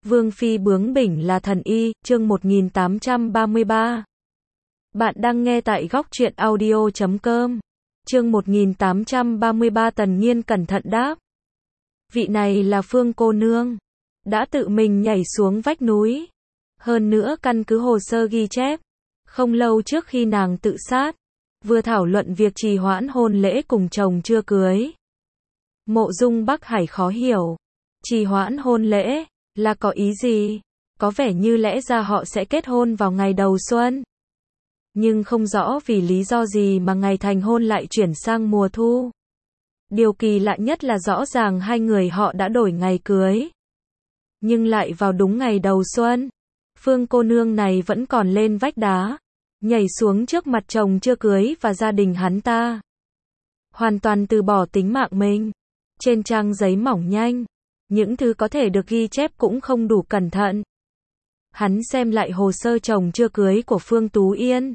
Vương phi bướng bỉnh là thần y, chương 1833. Bạn đang nghe tại góc truyện audio.com. Chương 1833 Tần Nhiên cẩn thận đáp. Vị này là Phương cô nương, đã tự mình nhảy xuống vách núi. Hơn nữa căn cứ hồ sơ ghi chép, không lâu trước khi nàng tự sát, vừa thảo luận việc trì hoãn hôn lễ cùng chồng chưa cưới. Mộ Dung Bắc Hải khó hiểu, trì hoãn hôn lễ là có ý gì? Có vẻ như lẽ ra họ sẽ kết hôn vào ngày đầu xuân. Nhưng không rõ vì lý do gì mà ngày thành hôn lại chuyển sang mùa thu. Điều kỳ lạ nhất là rõ ràng hai người họ đã đổi ngày cưới, nhưng lại vào đúng ngày đầu xuân. Phương cô nương này vẫn còn lên vách đá, nhảy xuống trước mặt chồng chưa cưới và gia đình hắn ta. Hoàn toàn từ bỏ tính mạng mình. Trên trang giấy mỏng nhanh, những thứ có thể được ghi chép cũng không đủ cẩn thận. Hắn xem lại hồ sơ chồng chưa cưới của Phương Tú Yên,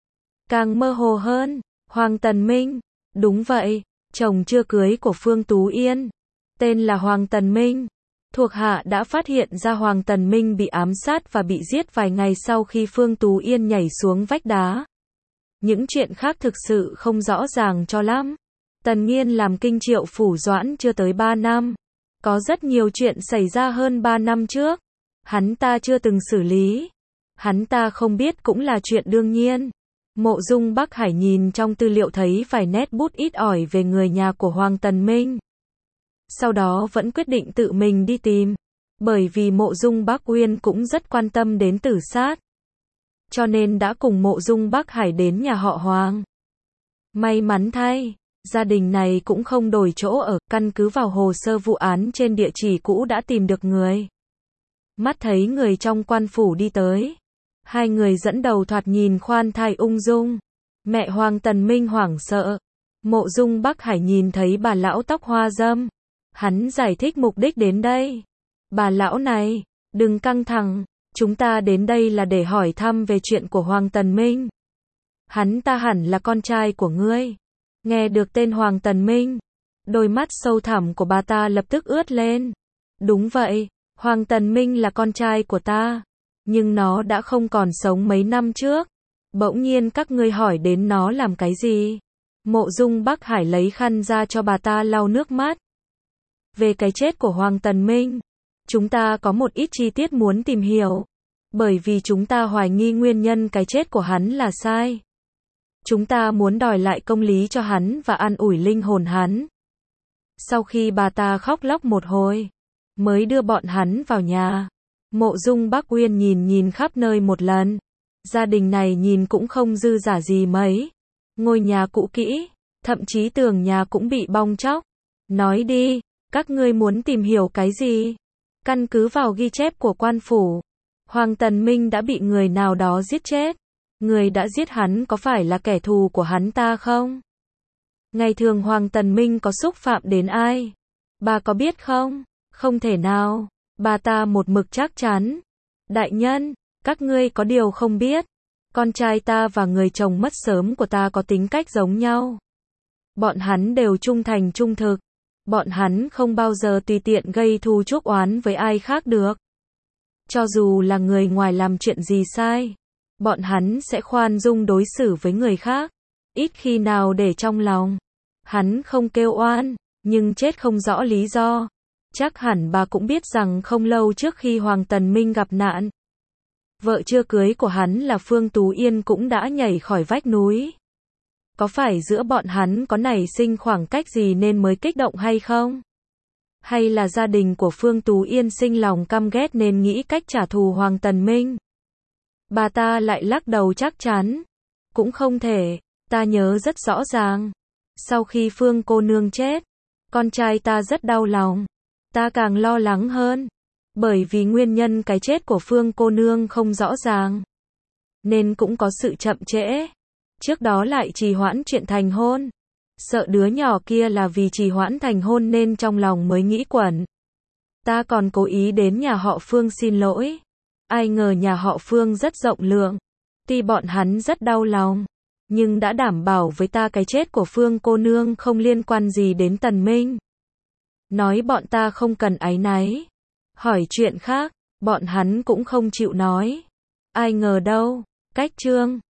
càng mơ hồ hơn. Hoàng Tần Minh, đúng vậy, chồng chưa cưới của Phương Tú Yên, tên là Hoàng Tần Minh. Thuộc hạ đã phát hiện ra Hoàng Tần Minh bị ám sát và bị giết vài ngày sau khi Phương Tú Yên nhảy xuống vách đá. Những chuyện khác thực sự không rõ ràng cho lắm. Tần Nhiên làm kinh Triệu Phủ Doãn chưa tới 3 năm. Có rất nhiều chuyện xảy ra hơn 3 năm trước, hắn ta chưa từng xử lý. Hắn ta không biết cũng là chuyện đương nhiên. Mộ Dung Bắc Hải nhìn trong tư liệu thấy vài nét bút ít ỏi về người nhà của Hoàng Tần Minh. Sau đó vẫn quyết định tự mình đi tìm, bởi vì Mộ Dung Bắc Uyên cũng rất quan tâm đến tử sát, cho nên đã cùng Mộ Dung Bắc Hải đến nhà họ Hoàng. May mắn thay, gia đình này cũng không đổi chỗ ở, căn cứ vào hồ sơ vụ án trên địa chỉ cũ đã tìm được người. Mắt thấy người trong quan phủ đi tới, hai người dẫn đầu thoạt nhìn khoan thai ung dung. Mẹ Hoàng Tần Minh hoảng sợ. Mộ Dung Bắc Hải nhìn thấy bà lão tóc hoa râm, hắn giải thích mục đích đến đây. Bà lão này, đừng căng thẳng, chúng ta đến đây là để hỏi thăm về chuyện của Hoàng Tần Minh. Hắn ta hẳn là con trai của ngươi. Nghe được tên Hoàng Tần Minh, đôi mắt sâu thẳm của bà ta lập tức ướt lên. Đúng vậy, Hoàng Tần Minh là con trai của ta, nhưng nó đã không còn sống mấy năm trước. Bỗng nhiên các ngươi hỏi đến nó làm cái gì? Mộ Dung Bắc Hải lấy khăn ra cho bà ta lau nước mắt. Về cái chết của Hoàng Tần Minh, chúng ta có một ít chi tiết muốn tìm hiểu, bởi vì chúng ta hoài nghi nguyên nhân cái chết của hắn là sai. Chúng ta muốn đòi lại công lý cho hắn và an ủi linh hồn hắn. Sau khi bà ta khóc lóc một hồi, mới đưa bọn hắn vào nhà. Mộ Dung Bắc Uyên nhìn khắp nơi một lần. Gia đình này nhìn cũng không dư giả gì mấy. Ngôi nhà cũ kỹ, thậm chí tường nhà cũng bị bong tróc. Nói đi, các ngươi muốn tìm hiểu cái gì? Căn cứ vào ghi chép của quan phủ, Hoàng Tần Minh đã bị người nào đó giết chết. Người đã giết hắn có phải là kẻ thù của hắn ta không? Ngày thường Hoàng Tần Minh có xúc phạm đến ai? Bà có biết không? Không thể nào. Bà ta một mực chắc chắn. Đại nhân, các ngươi có điều không biết. Con trai ta và người chồng mất sớm của ta có tính cách giống nhau. Bọn hắn đều trung thành trung thực. Bọn hắn không bao giờ tùy tiện gây thù chuốc oán với ai khác được. Cho dù là người ngoài làm chuyện gì sai, bọn hắn sẽ khoan dung đối xử với người khác, ít khi nào để trong lòng. Hắn không kêu oan, nhưng chết không rõ lý do. Chắc hẳn bà cũng biết rằng không lâu trước khi Hoàng Tần Minh gặp nạn, vợ chưa cưới của hắn là Phương Tú Yên cũng đã nhảy khỏi vách núi. Có phải giữa bọn hắn có nảy sinh khoảng cách gì nên mới kích động hay không? Hay là gia đình của Phương Tú Yên sinh lòng căm ghét nên nghĩ cách trả thù Hoàng Tần Minh? Bà ta lại lắc đầu chắc chắn. Cũng không thể, ta nhớ rất rõ ràng. Sau khi Phương cô nương chết, con trai ta rất đau lòng. Ta càng lo lắng hơn, bởi vì nguyên nhân cái chết của Phương cô nương không rõ ràng, nên cũng có sự chậm trễ. Trước đó lại trì hoãn chuyện thành hôn. Sợ đứa nhỏ kia là vì trì hoãn thành hôn nên trong lòng mới nghĩ quẩn. Ta còn cố ý đến nhà họ Phương xin lỗi. Ai ngờ nhà họ Phương rất rộng lượng. Tuy bọn hắn rất đau lòng, nhưng đã đảm bảo với ta cái chết của Phương cô nương không liên quan gì đến Tần Minh. Nói bọn ta không cần áy náy. Hỏi chuyện khác, Bọn hắn cũng không chịu nói. Ai ngờ đâu, cách Trương